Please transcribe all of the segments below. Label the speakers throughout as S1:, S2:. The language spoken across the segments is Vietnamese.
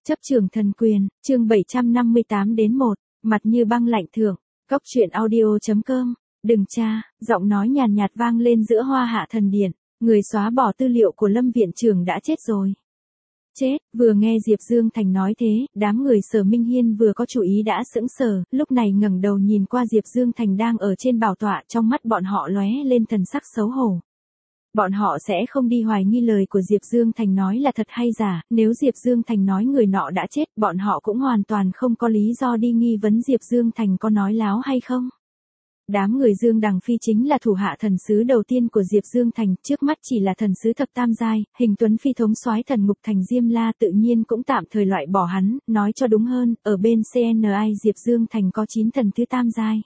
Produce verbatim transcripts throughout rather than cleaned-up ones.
S1: Chấp trường thần quyền, chương bảy trăm năm mươi tám đến một, mặt như băng lạnh thượng, cóc truyện audio chấm com, đừng cha, giọng nói nhàn nhạt vang lên giữa hoa hạ thần điện, người xóa bỏ tư liệu của Lâm viện trưởng đã chết rồi. Chết, vừa nghe Diệp Dương Thành nói thế, đám người Sở Minh Hiên vừa có chủ ý đã sững sờ, lúc này ngẩng đầu nhìn qua Diệp Dương Thành đang ở trên bảo tọa, trong mắt bọn họ lóe lên thần sắc xấu hổ. Bọn họ sẽ không đi hoài nghi lời của Diệp Dương Thành nói là thật hay giả, nếu Diệp Dương Thành nói người nọ đã chết, bọn họ cũng hoàn toàn không có lý do đi nghi vấn Diệp Dương Thành có nói láo hay không. Đám người Dương Đằng Phi chính là thủ hạ thần sứ đầu tiên của Diệp Dương Thành, trước mắt chỉ là thần sứ thập tam giai, hình tuấn phi thống soái thần ngục thành Diêm La tự nhiên cũng tạm thời loại bỏ hắn, nói cho đúng hơn, ở bên xê en i Diệp Dương Thành có chín thần thứ tam giai.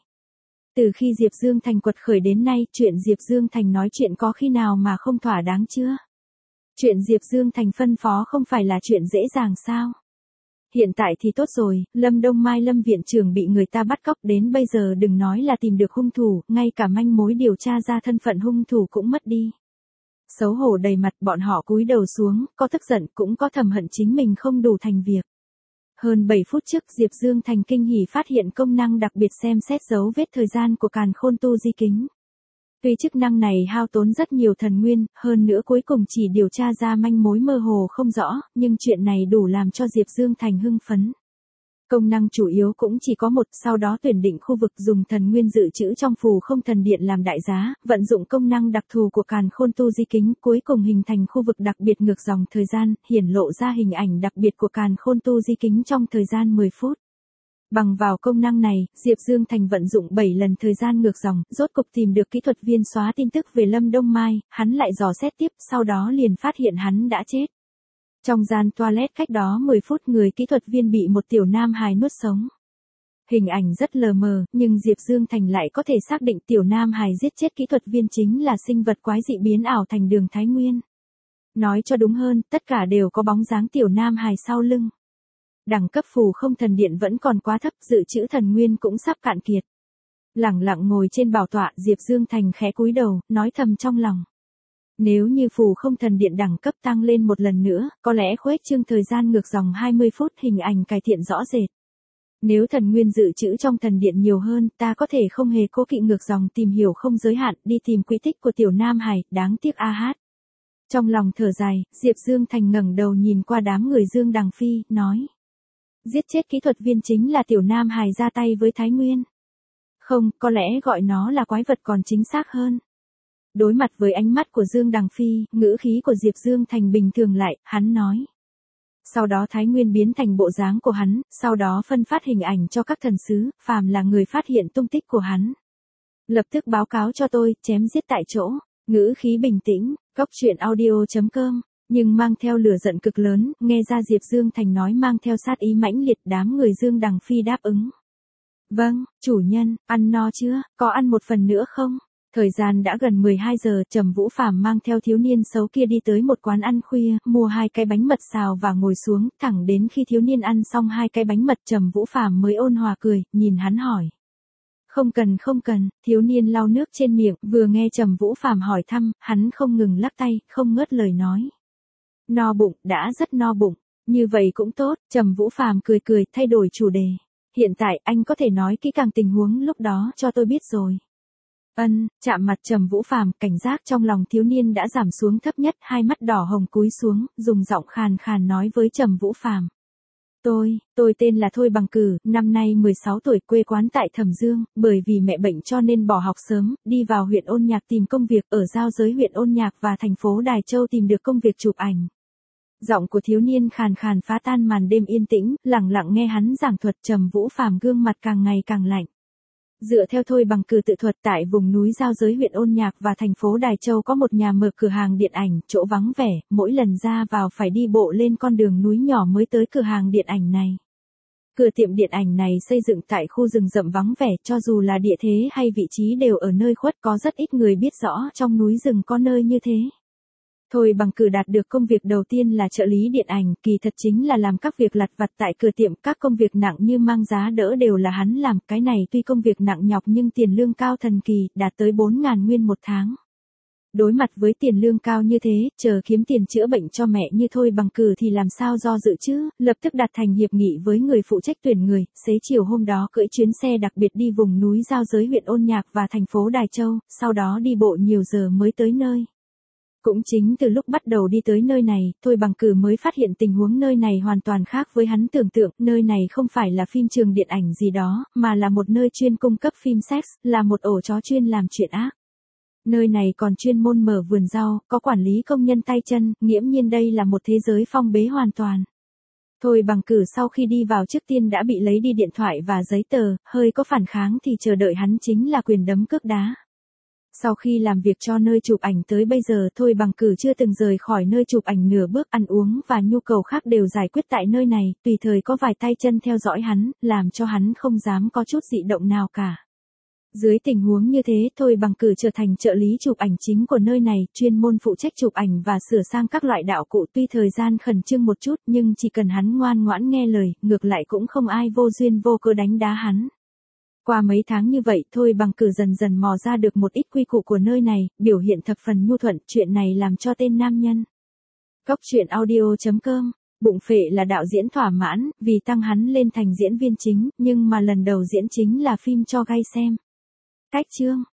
S1: Từ khi Diệp Dương Thành quật khởi đến nay, chuyện Diệp Dương Thành nói chuyện có khi nào mà không thỏa đáng chưa? Chuyện Diệp Dương Thành phân phó không phải là chuyện dễ dàng sao? Hiện tại thì tốt rồi, Lâm Đông Mai Lâm viện trưởng bị người ta bắt cóc đến bây giờ đừng nói là tìm được hung thủ, ngay cả manh mối điều tra ra thân phận hung thủ cũng mất đi. Xấu hổ đầy mặt bọn họ cúi đầu xuống, có tức giận cũng có thầm hận chính mình không đủ thành việc. Hơn bảy phút trước Diệp Dương Thành kinh hỉ phát hiện công năng đặc biệt xem xét dấu vết thời gian của càn khôn tu di kính. Tuy chức năng này hao tốn rất nhiều thần nguyên, hơn nữa cuối cùng chỉ điều tra ra manh mối mơ hồ không rõ, nhưng chuyện này đủ làm cho Diệp Dương Thành hưng phấn. Công năng chủ yếu cũng chỉ có một, sau đó tuyển định khu vực dùng thần nguyên dự trữ trong phù không thần điện làm đại giá, vận dụng công năng đặc thù của càn khôn tu di kính, cuối cùng hình thành khu vực đặc biệt ngược dòng thời gian, hiển lộ ra hình ảnh đặc biệt của càn khôn tu di kính trong thời gian mười phút. Bằng vào công năng này, Diệp Dương Thành vận dụng bảy lần thời gian ngược dòng, rốt cục tìm được kỹ thuật viên xóa tin tức về Lâm Đông Mai, hắn lại dò xét tiếp, sau đó liền phát hiện hắn đã chết. Trong gian toilet cách đó mười phút người kỹ thuật viên bị một tiểu nam hài nuốt sống. Hình ảnh rất lờ mờ, nhưng Diệp Dương Thành lại có thể xác định tiểu nam hài giết chết kỹ thuật viên chính là sinh vật quái dị biến ảo thành Đường Thái Nguyên. Nói cho đúng hơn, tất cả đều có bóng dáng tiểu nam hài sau lưng. Đẳng cấp phù không thần điện vẫn còn quá thấp, dự trữ thần nguyên cũng sắp cạn kiệt. Lẳng lặng ngồi trên bảo tọa, Diệp Dương Thành khẽ cúi đầu, nói thầm trong lòng. Nếu như phù không thần điện đẳng cấp tăng lên một lần nữa, có lẽ khuếch trương thời gian ngược dòng hai mươi phút hình ảnh cải thiện rõ rệt. Nếu thần nguyên dự trữ trong thần điện nhiều hơn, ta có thể không hề cố kỵ ngược dòng tìm hiểu không giới hạn, đi tìm quỹ tích của tiểu nam hài, đáng tiếc a hát. Trong lòng thở dài, Diệp Dương Thành ngẩng đầu nhìn qua đám người Dương Đằng Phi, nói. Giết chết kỹ thuật viên chính là tiểu nam hài ra tay với Thái Nguyên. Không, có lẽ gọi nó là quái vật còn chính xác hơn. Đối mặt với ánh mắt của Dương Đằng Phi, ngữ khí của Diệp Dương Thành bình thường lại, hắn nói. Sau đó Thái Nguyên biến thành bộ dáng của hắn, sau đó phân phát hình ảnh cho các thần sứ, phàm là người phát hiện tung tích của hắn. Lập tức báo cáo cho tôi, chém giết tại chỗ, ngữ khí bình tĩnh, cóc truyện audio chấm com. Nhưng mang theo lửa giận cực lớn, nghe ra Diệp Dương Thành nói mang theo sát ý mãnh liệt, đám người Dương Đằng Phi đáp ứng. Vâng, chủ nhân, ăn no chưa, có ăn một phần nữa không? Thời gian đã gần mười hai giờ, Trầm Vũ Phàm mang theo thiếu niên xấu kia đi tới một quán ăn khuya, mua hai cái bánh mật xào và ngồi xuống, thẳng đến khi thiếu niên ăn xong hai cái bánh mật Trầm Vũ Phàm mới ôn hòa cười, nhìn hắn hỏi. Không cần không cần, thiếu niên lau nước trên miệng, vừa nghe Trầm Vũ Phàm hỏi thăm, hắn không ngừng lắc tay, không ngớt lời nói. No bụng, đã rất no bụng, như vậy cũng tốt, Trầm Vũ Phàm cười cười, thay đổi chủ đề. Hiện tại anh có thể nói kỹ càng tình huống lúc đó cho tôi biết rồi. Ân, chạm mặt Trầm Vũ Phàm, cảnh giác trong lòng thiếu niên đã giảm xuống thấp nhất, hai mắt đỏ hồng cúi xuống, dùng giọng khàn khàn nói với Trầm Vũ Phàm. Tôi, tôi tên là Thôi Bằng Cử, năm nay mười sáu tuổi, quê quán tại Thẩm Dương, bởi vì mẹ bệnh cho nên bỏ học sớm, đi vào huyện Ôn Nhạc tìm công việc, ở giao giới huyện Ôn Nhạc và thành phố Đài Châu tìm được công việc chụp ảnh. Giọng của thiếu niên khàn khàn phá tan màn đêm yên tĩnh, lặng lặng nghe hắn giảng thuật, Trầm Vũ Phàm gương mặt càng ngày càng lạnh. Dựa theo Thôi Bằng Cử tự thuật, tại vùng núi giao giới huyện Ôn Nhạc và thành phố Đài Châu có một nhà mở cửa hàng điện ảnh, chỗ vắng vẻ, mỗi lần ra vào phải đi bộ lên con đường núi nhỏ mới tới cửa hàng điện ảnh này. Cửa tiệm điện ảnh này xây dựng tại khu rừng rậm vắng vẻ, cho dù là địa thế hay vị trí đều ở nơi khuất, có rất ít người biết rõ trong núi rừng có nơi như thế. Thôi Bằng Cử đạt được công việc đầu tiên là trợ lý điện ảnh, kỳ thật chính là làm các việc lặt vặt tại cửa tiệm, các công việc nặng như mang giá đỡ đều là hắn làm, cái này tuy công việc nặng nhọc nhưng tiền lương cao thần kỳ, đạt tới bốn ngàn nguyên một tháng. Đối mặt với tiền lương cao như thế, chờ kiếm tiền chữa bệnh cho mẹ như Thôi Bằng Cử thì làm sao do dự chứ, lập tức đặt thành hiệp nghị với người phụ trách tuyển người, xế chiều hôm đó cưỡi chuyến xe đặc biệt đi vùng núi giao giới huyện Ôn Nhạc và thành phố Đài Châu, sau đó đi bộ nhiều giờ mới tới nơi. Cũng chính từ lúc bắt đầu đi tới nơi này, Thôi Bằng Cử mới phát hiện tình huống nơi này hoàn toàn khác với hắn tưởng tượng, nơi này không phải là phim trường điện ảnh gì đó, mà là một nơi chuyên cung cấp phim sex, là một ổ chó chuyên làm chuyện ác. Nơi này còn chuyên môn mở vườn rau, có quản lý công nhân tay chân, nghiễm nhiên đây là một thế giới phong bế hoàn toàn. Thôi Bằng Cử sau khi đi vào trước tiên đã bị lấy đi điện thoại và giấy tờ, hơi có phản kháng thì chờ đợi hắn chính là quyền đấm cước đá. Sau khi làm việc cho nơi chụp ảnh tới bây giờ Thôi Bằng Cử chưa từng rời khỏi nơi chụp ảnh nửa bước, ăn uống và nhu cầu khác đều giải quyết tại nơi này, tùy thời có vài tay chân theo dõi hắn, làm cho hắn không dám có chút dị động nào cả. Dưới tình huống như thế Thôi Bằng Cử trở thành trợ lý chụp ảnh chính của nơi này, chuyên môn phụ trách chụp ảnh và sửa sang các loại đạo cụ, tuy thời gian khẩn trương một chút nhưng chỉ cần hắn ngoan ngoãn nghe lời, ngược lại cũng không ai vô duyên vô cớ đánh đá hắn. Qua mấy tháng như vậy Thôi Bằng Cử dần dần mò ra được một ít quy củ của nơi này, biểu hiện thập phần nhu thuận, chuyện này làm cho tên nam nhân. Cóc truyện audio chấm com, bụng phệ là đạo diễn thỏa mãn, vì tăng hắn lên thành diễn viên chính, nhưng mà lần đầu diễn chính là phim cho gay xem. Cách chương